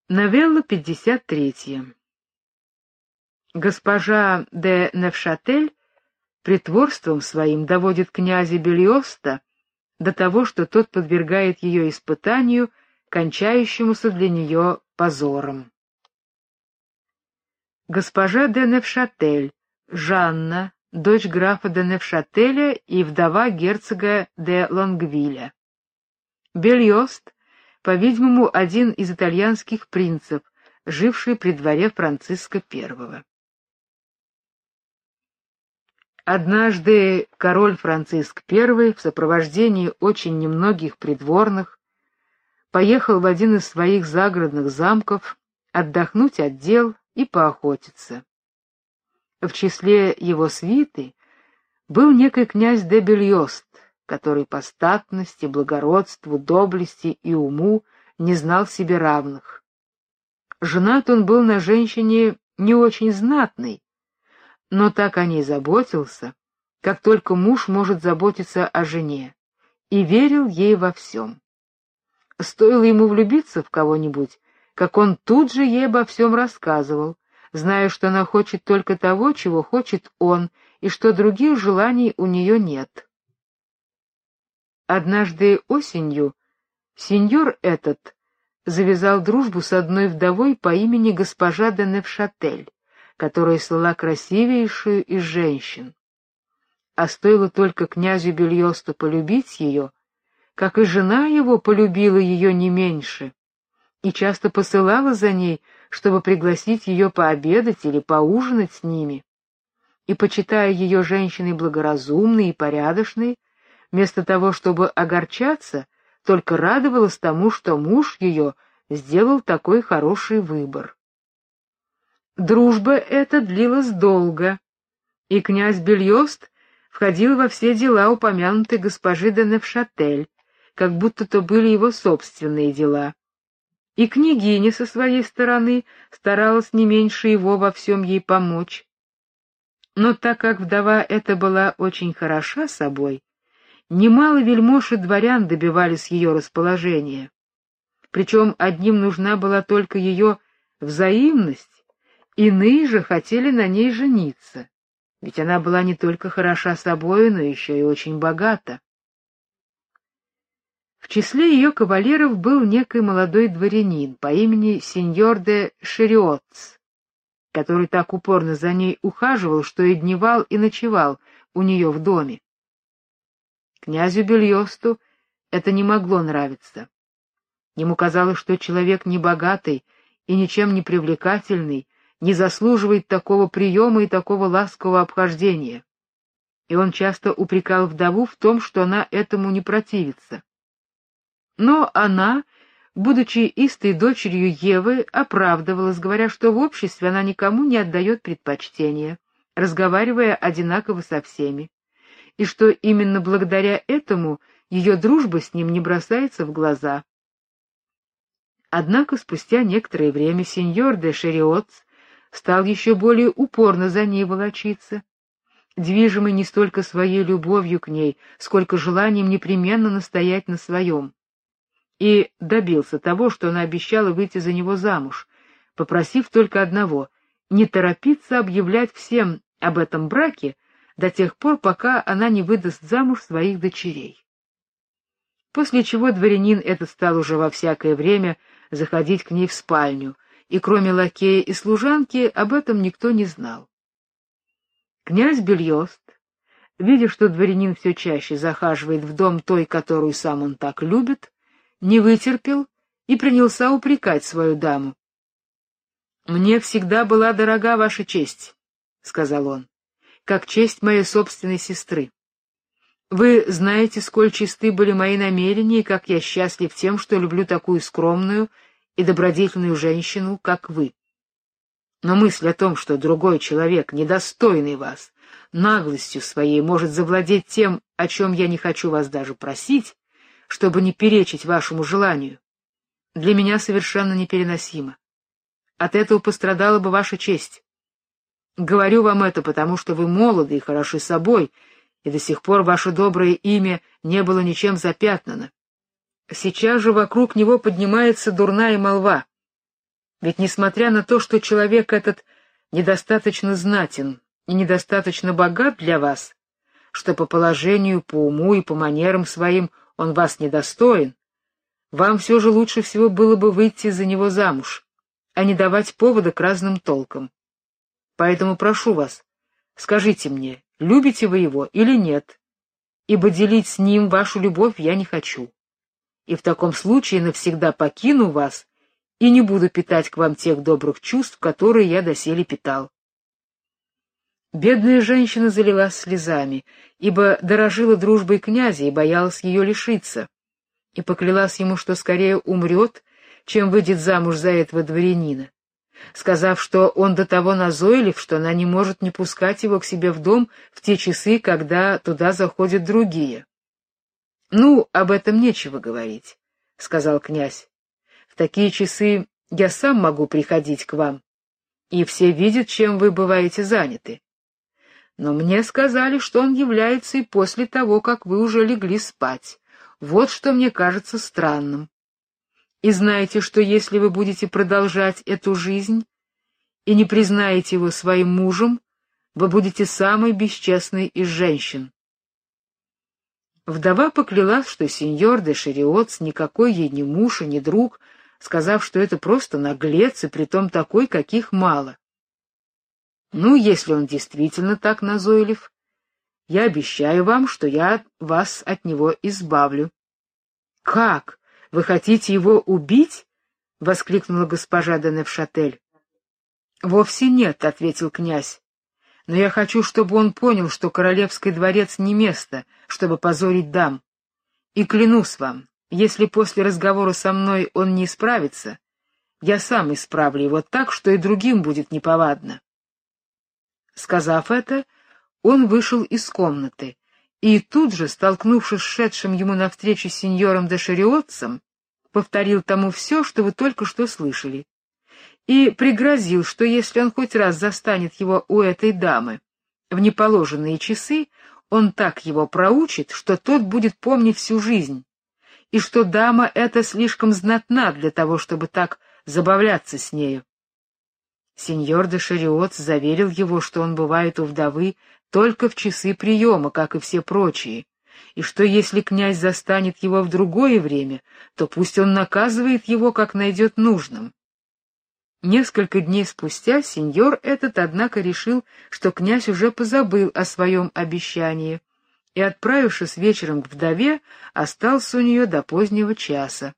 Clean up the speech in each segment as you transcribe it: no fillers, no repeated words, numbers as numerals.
Новелла 53. Госпожа де Невшатель притворством своим доводит князя Бельоста до того, что тот подвергает ее испытанию, кончающемуся для нее позором. Госпожа де Невшатель, Жанна, дочь графа де Невшателя и вдова герцога де Лонгвиля. Бельост, по-видимому, один из итальянских принцев, живший при дворе Франциска I. Однажды король Франциск I в сопровождении очень немногих придворных поехал в один из своих загородных замков отдохнуть от дел и поохотиться. В числе его свиты был некий князь де Бельост, который по статности, благородству, доблести и уму не знал себе равных. Женат он был на женщине не очень знатной, но так о ней заботился, как только муж может заботиться о жене, и верил ей во всем. Стоило ему влюбиться в кого-нибудь, как он тут же ей обо всем рассказывал, зная, что она хочет только того, чего хочет он, и что других желаний у нее нет. Однажды осенью сеньор этот завязал дружбу с одной вдовой по имени госпожа де Невшатель, которая слыла красивейшую из женщин. А стоило только князю Бельосту полюбить ее, как и жена его полюбила ее не меньше, и часто посылала за ней, чтобы пригласить ее пообедать или поужинать с ними. И, почитая ее женщиной благоразумной и порядочной, вместо того, чтобы огорчаться, только радовалась тому, что муж ее сделал такой хороший выбор. Дружба эта длилась долго, и князь Бельост входил во все дела упомянутой госпожи де Невшатель, как будто то были его собственные дела. И княгиня со своей стороны старалась не меньше его во всем ей помочь. Но так как вдова эта была очень хороша собой, немало вельмож и дворян добивались ее расположения. Причем одним нужна была только ее взаимность, иные же хотели на ней жениться, ведь она была не только хороша собою, но еще и очень богата. В числе ее кавалеров был некий молодой дворянин по имени сеньор де Шериотц, который так упорно за ней ухаживал, что и дневал, и ночевал у нее в доме. Князю Бельосту это не могло нравиться. Ему казалось, что человек небогатый и ничем не привлекательный не заслуживает такого приема и такого ласкового обхождения, и он часто упрекал вдову в том, что она этому не противится. Но она, будучи истой дочерью Евы, оправдывалась, говоря, что в обществе она никому не отдает предпочтения, разговаривая одинаково со всеми, и что именно благодаря этому ее дружба с ним не бросается в глаза. Однако спустя некоторое время сеньор де Шериотц стал еще более упорно за ней волочиться, движимый не столько своей любовью к ней, сколько желанием непременно настоять на своем, и добился того, что она обещала выйти за него замуж, попросив только одного — не торопиться объявлять всем об этом браке до тех пор, пока она не выдаст замуж своих дочерей. После чего дворянин этот стал уже во всякое время заходить к ней в спальню, и кроме лакея и служанки об этом никто не знал. Князь Бельост, видя, что дворянин все чаще захаживает в дом той, которую сам он так любит, не вытерпел и принялся упрекать свою даму. «Мне всегда была дорога ваша честь», — сказал он, — «как честь моей собственной сестры. Вы знаете, сколь чисты были мои намерения, и как я счастлив тем, что люблю такую скромную и добродетельную женщину, как вы. Но мысль о том, что другой человек, недостойный вас, наглостью своей может завладеть тем, о чем я не хочу вас даже просить, чтобы не перечить вашему желанию, для меня совершенно непереносимо. От этого пострадала бы ваша честь. Говорю вам это, потому что вы молоды и хороши собой, и до сих пор ваше доброе имя не было ничем запятнано. Сейчас же вокруг него поднимается дурная молва. Ведь несмотря на то, что человек этот недостаточно знатен и недостаточно богат для вас, что по положению, по уму и по манерам своим он вас недостоин, вам все же лучше всего было бы выйти за него замуж, а не давать повода к разным толкам. Поэтому прошу вас, скажите мне, любите вы его или нет, ибо делить с ним вашу любовь я не хочу. И в таком случае навсегда покину вас и не буду питать к вам тех добрых чувств, которые я доселе питал. Бедная женщина залилась слезами, ибо дорожила дружбой князя и боялась ее лишиться, и поклялась ему, что скорее умрет, чем выйдет замуж за этого дворянина, сказав, что он до того назойлив, что она не может не пускать его к себе в дом в те часы, когда туда заходят другие. — Ну, об этом нечего говорить, — сказал князь. — В такие часы я сам могу приходить к вам, и все видят, чем вы бываете заняты. Но мне сказали, что он является и после того, как вы уже легли спать. Вот что мне кажется странным. И знаете, что если вы будете продолжать эту жизнь и не признаете его своим мужем, вы будете самой бесчестной из женщин. Вдова поклялась, что сеньор де Шериотс никакой ей ни муж и ни друг, сказав, что это просто наглец, и притом такой, каких мало. Ну, если он действительно так назойлив, я обещаю вам, что я вас от него избавлю. — Как? Вы хотите его убить? — воскликнула госпожа де Невшатель. — Вовсе нет, — ответил князь. — Но я хочу, чтобы он понял, что королевский дворец не место, чтобы позорить дам. И клянусь вам, если после разговора со мной он не исправится, я сам исправлю его так, что и другим будет неповадно. Сказав это, он вышел из комнаты, и тут же, столкнувшись с шедшим ему навстречу сеньором де Шериотсом, повторил тому все, что вы только что слышали, и пригрозил, что если он хоть раз застанет его у этой дамы в неположенные часы, он так его проучит, что тот будет помнить всю жизнь, и что дама эта слишком знатна для того, чтобы так забавляться с нею. Сеньор де Шериотс заверил его, что он бывает у вдовы только в часы приема, как и все прочие, и что если князь застанет его в другое время, то пусть он наказывает его, как найдет нужным. Несколько дней спустя сеньор этот, однако, решил, что князь уже позабыл о своем обещании, и, отправившись вечером к вдове, остался у нее до позднего часа.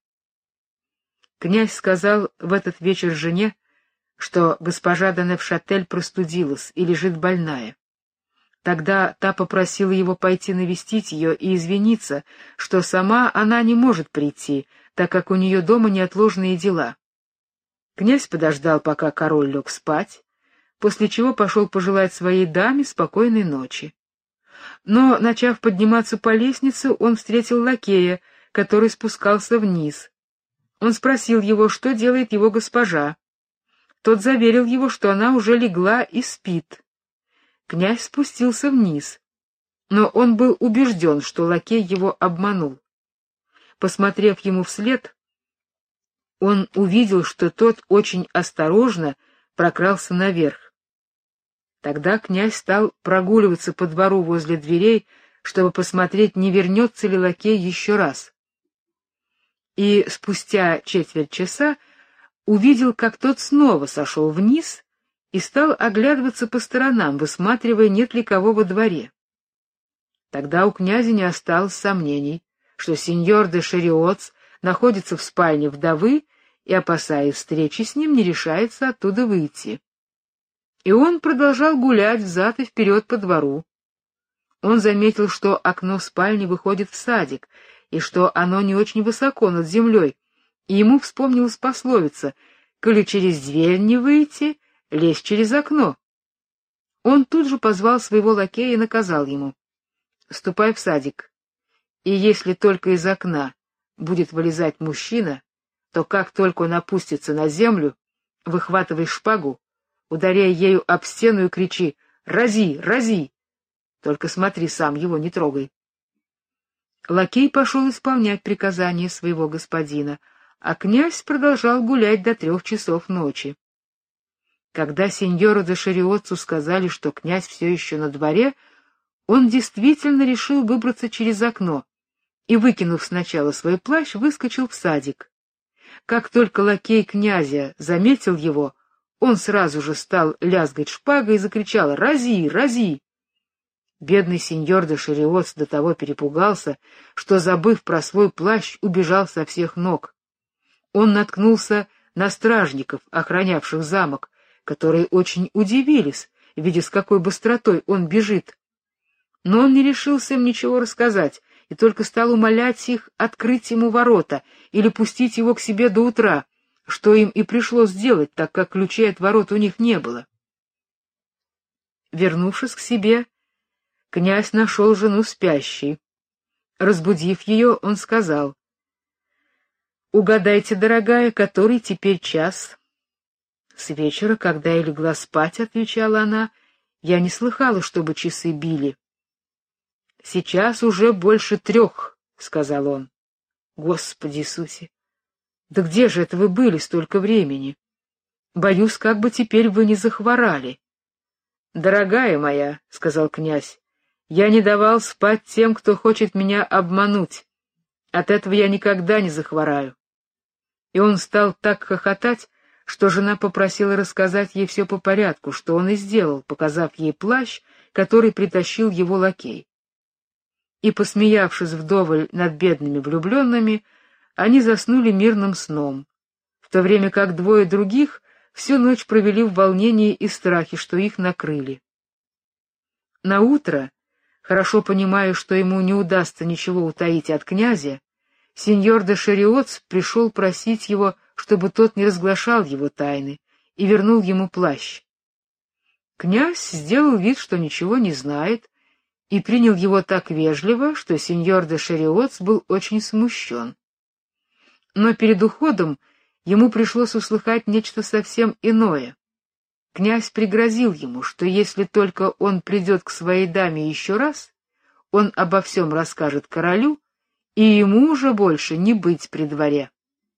Князь сказал в этот вечер жене, что госпожа де Невшатель простудилась и лежит больная. Тогда та попросила его пойти навестить ее и извиниться, что сама она не может прийти, так как у нее дома неотложные дела. Князь подождал, пока король лег спать, после чего пошел пожелать своей даме спокойной ночи. Но, начав подниматься по лестнице, он встретил лакея, который спускался вниз. Он спросил его, что делает его госпожа. Тот заверил его, что она уже легла и спит. Князь спустился вниз, но он был убежден, что лакей его обманул. Посмотрев ему вслед, он увидел, что тот очень осторожно прокрался наверх. Тогда князь стал прогуливаться по двору возле дверей, чтобы посмотреть, не вернется ли лакей еще раз. И спустя четверть часа увидел, как тот снова сошел вниз и стал оглядываться по сторонам, высматривая, нет ли кого во дворе. Тогда у князя не осталось сомнений, что сеньор де Шериотс находится в спальне вдовы и, опасаясь встречи с ним, не решается оттуда выйти. И он продолжал гулять взад и вперед по двору. Он заметил, что окно спальни выходит в садик, и что оно не очень высоко над землей, и ему вспомнилась пословица: «Коли через дверь не выйти, лезь через окно». Он тут же позвал своего лакея и наказал ему: «Ступай в садик, и если только из окна будет вылезать мужчина, то как только он опустится на землю, выхватывай шпагу, ударяй ею об стену и кричи: «Рази, рази!» Только смотри сам, его не трогай». Лакей пошел исполнять приказания своего господина, а князь продолжал гулять до 3 часов ночи. Когда сеньору де Шариоццу сказали, что князь все еще на дворе, он действительно решил выбраться через окно и, выкинув сначала свой плащ, выскочил в садик. Как только лакей князя заметил его, он сразу же стал лязгать шпагой и закричал: «Рази! Рази!» Бедный сеньор де Шариоццо до того перепугался, что, забыв про свой плащ, убежал со всех ног. Он наткнулся на стражников, охранявших замок, которые очень удивились, видя, с какой быстротой он бежит. Но он не решился им ничего рассказать и только стал умолять их открыть ему ворота или пустить его к себе до утра, что им и пришлось сделать, так как ключей от ворот у них не было. Вернувшись к себе, князь нашел жену спящей. Разбудив ее, он сказал: «Угадайте, дорогая, который теперь час?» «С вечера, когда я легла спать, — отвечала она, — я не слыхала, чтобы часы били». «Сейчас уже больше 3, — сказал он. «Господи Иисусе! Да где же это вы были столько времени? Боюсь, как бы теперь вы не захворали». «Дорогая моя, — сказал князь, — я не давал спать тем, кто хочет меня обмануть. От этого я никогда не захвораю». И он стал так хохотать, что жена попросила рассказать ей все по порядку, что он и сделал, показав ей плащ, который притащил его лакей. И, посмеявшись вдоволь над бедными влюбленными, они заснули мирным сном, в то время как 2 других всю ночь провели в волнении и страхе, что их накрыли. Наутро, хорошо понимая, что ему не удастся ничего утаить от князя, сеньор де Шариоццо пришел просить его, чтобы тот не разглашал его тайны, и вернул ему плащ. Князь сделал вид, что ничего не знает, и принял его так вежливо, что сеньор де Шариоццо был очень смущен. Но перед уходом ему пришлось услыхать нечто совсем иное. Князь пригрозил ему, что если только он придет к своей даме еще раз, он обо всем расскажет королю, и ему уже больше не быть при дворе.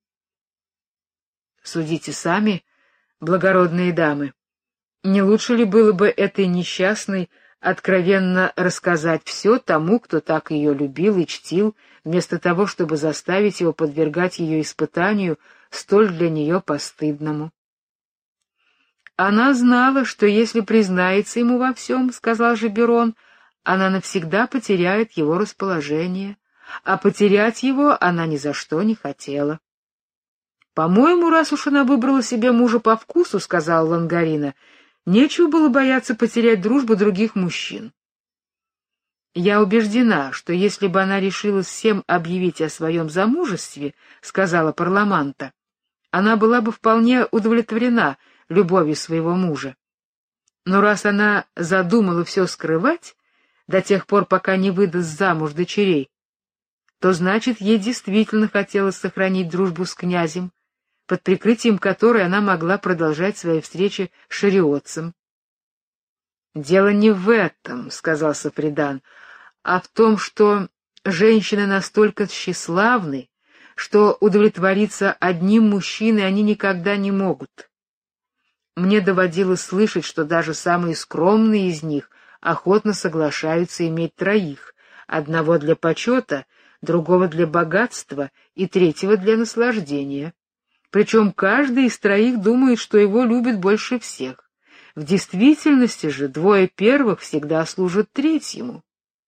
Судите сами, благородные дамы, не лучше ли было бы этой несчастной откровенно рассказать все тому, кто так ее любил и чтил, вместо того, чтобы заставить его подвергать ее испытанию, столь для нее постыдному? Она знала, что если признается ему во всем, — сказал Жеберон, — она навсегда потеряет его расположение, а потерять его она ни за что не хотела. «По-моему, раз уж она выбрала себе мужа по вкусу, — сказал Лангарина, — нечего было бояться потерять дружбу других мужчин. Я убеждена, что если бы она решилась всем объявить о своем замужестве, — сказала Парламанта, — она была бы вполне удовлетворена любовью своего мужа. Но раз она задумала все скрывать до тех пор, пока не выдаст замуж дочерей, то значит, ей действительно хотелось сохранить дружбу с князем, под прикрытием которой она могла продолжать свои встречи с Шариоццем. «Дело не в этом, — сказал Сафридан, — а в том, что женщины настолько тщеславны, что удовлетвориться одним мужчиной они никогда не могут. Мне доводилось слышать, что даже самые скромные из них охотно соглашаются иметь 3: одного для почета, другого для богатства и 3 для наслаждения. Причем каждый из 3 думает, что его любит больше всех. В действительности же 2 первых всегда служат 3-му.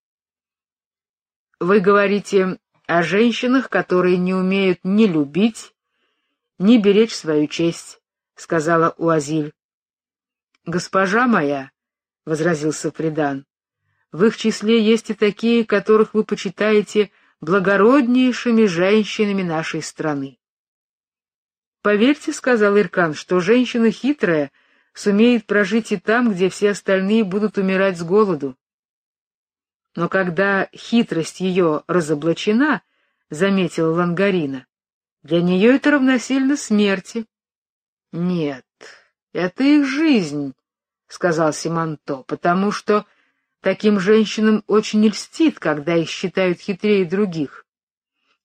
Вы говорите о женщинах, которые не умеют ни любить, ни беречь свою честь, — сказала Уазиль. «Госпожа моя, — возразил Сафридан, — в их числе есть и такие, которых вы почитаете благороднейшими женщинами нашей страны. Поверьте, — сказал Иркан, — что женщина хитрая сумеет прожить и там, где все остальные будут умирать с голоду. Но когда хитрость ее разоблачена, — заметила Лангарина, — для нее это равносильно смерти. — Нет, это их жизнь, — сказал Симонто, — потому что таким женщинам очень льстит, когда их считают хитрее других.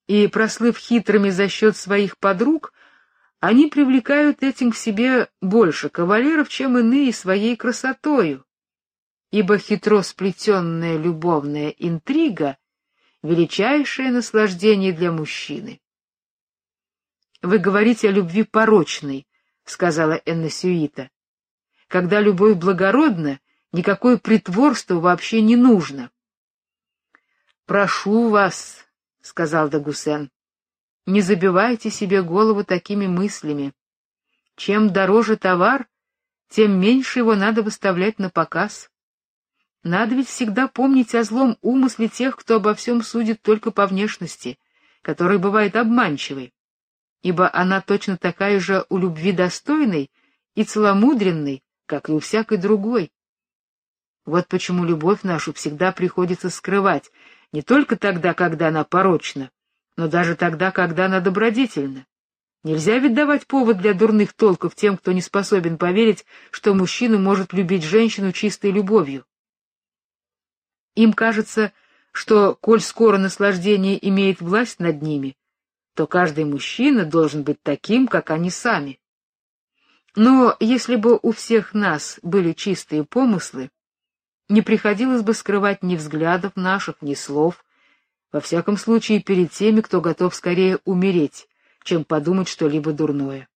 и, прослыв хитрыми за счет своих подруг, они привлекают этим к себе больше кавалеров, чем иные своей красотою, ибо хитро сплетенная любовная интрига — величайшее наслаждение для мужчины. «Вы говорите о любви порочной», — сказала Эннесюита. «Когда любовь благородна, никакое притворство вообще не нужно». «Прошу вас», — сказал Дагусен, — «не забивайте себе голову такими мыслями. Чем дороже товар, тем меньше его надо выставлять на показ. Надо ведь всегда помнить о злом умысле тех, кто обо всем судит только по внешности, которая бывает обманчивой, ибо она точно такая же у любви достойной и целомудренной, как и у всякой другой. Вот почему любовь нашу всегда приходится скрывать, не только тогда, когда она порочна, но даже тогда, когда она добродетельна. Нельзя ведь давать повод для дурных толков тем, кто не способен поверить, что мужчина может любить женщину чистой любовью. Им кажется, что, коль скоро наслаждение имеет власть над ними, то каждый мужчина должен быть таким, как они сами. Но если бы у всех нас были чистые помыслы, не приходилось бы скрывать ни взглядов наших, ни слов, во всяком случае перед теми, кто готов скорее умереть, чем подумать что-либо дурное.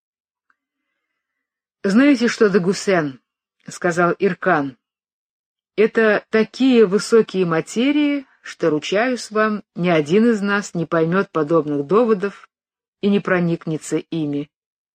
«Знаете что, Дагусен, — сказал Иркан, — это такие высокие материи, что, ручаюсь вам, ни один из нас не поймет подобных доводов и не проникнется ими.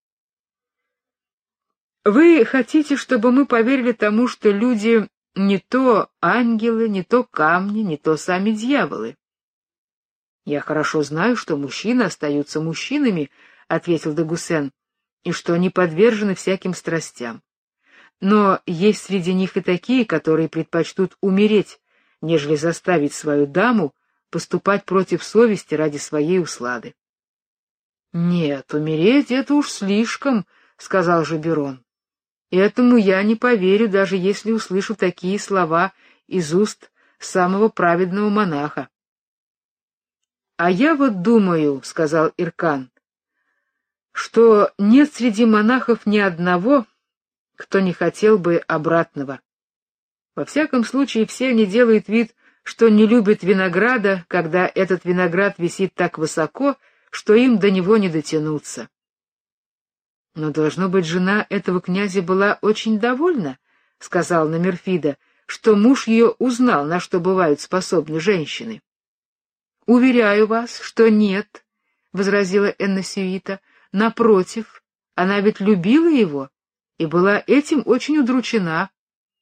Вы хотите, чтобы мы поверили тому, что люди не то ангелы, не то камни, не то сами дьяволы? Я хорошо знаю, что мужчины остаются мужчинами, — ответил Дагусен, — и что они подвержены всяким страстям. Но есть среди них и такие, которые предпочтут умереть, нежели заставить свою даму поступать против совести ради своей услады. — Нет, умереть — это уж слишком, — сказал Жаберон. — Этому я не поверю, даже если услышу такие слова из уст самого праведного монаха. — А я вот думаю, — сказал Иркан, — что нет среди монахов ни одного, кто не хотел бы обратного. Во всяком случае, все они делают вид, что не любят винограда, когда этот виноград висит так высоко, что им до него не дотянуться. — Но, должно быть, жена этого князя была очень довольна, — сказал Номерфида, — что муж ее узнал, на что бывают способны женщины. — Уверяю вас, что нет, — возразила Эннесюита. — Напротив, она ведь любила его и была этим очень удручена.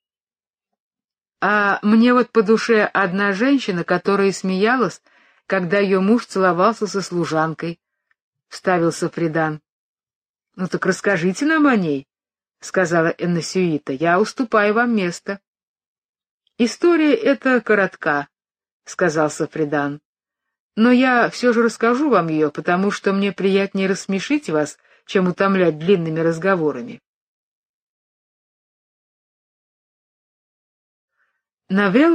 — А мне вот по душе одна женщина, которая смеялась, когда ее муж целовался со служанкой, — вставился Фридан. — Ну так расскажите нам о ней, — сказала Эннесюита, — я уступаю вам место. — История эта коротка, — сказал Сафридан, — но я все же расскажу вам ее, потому что мне приятнее рассмешить вас, чем утомлять длинными разговорами. Новелла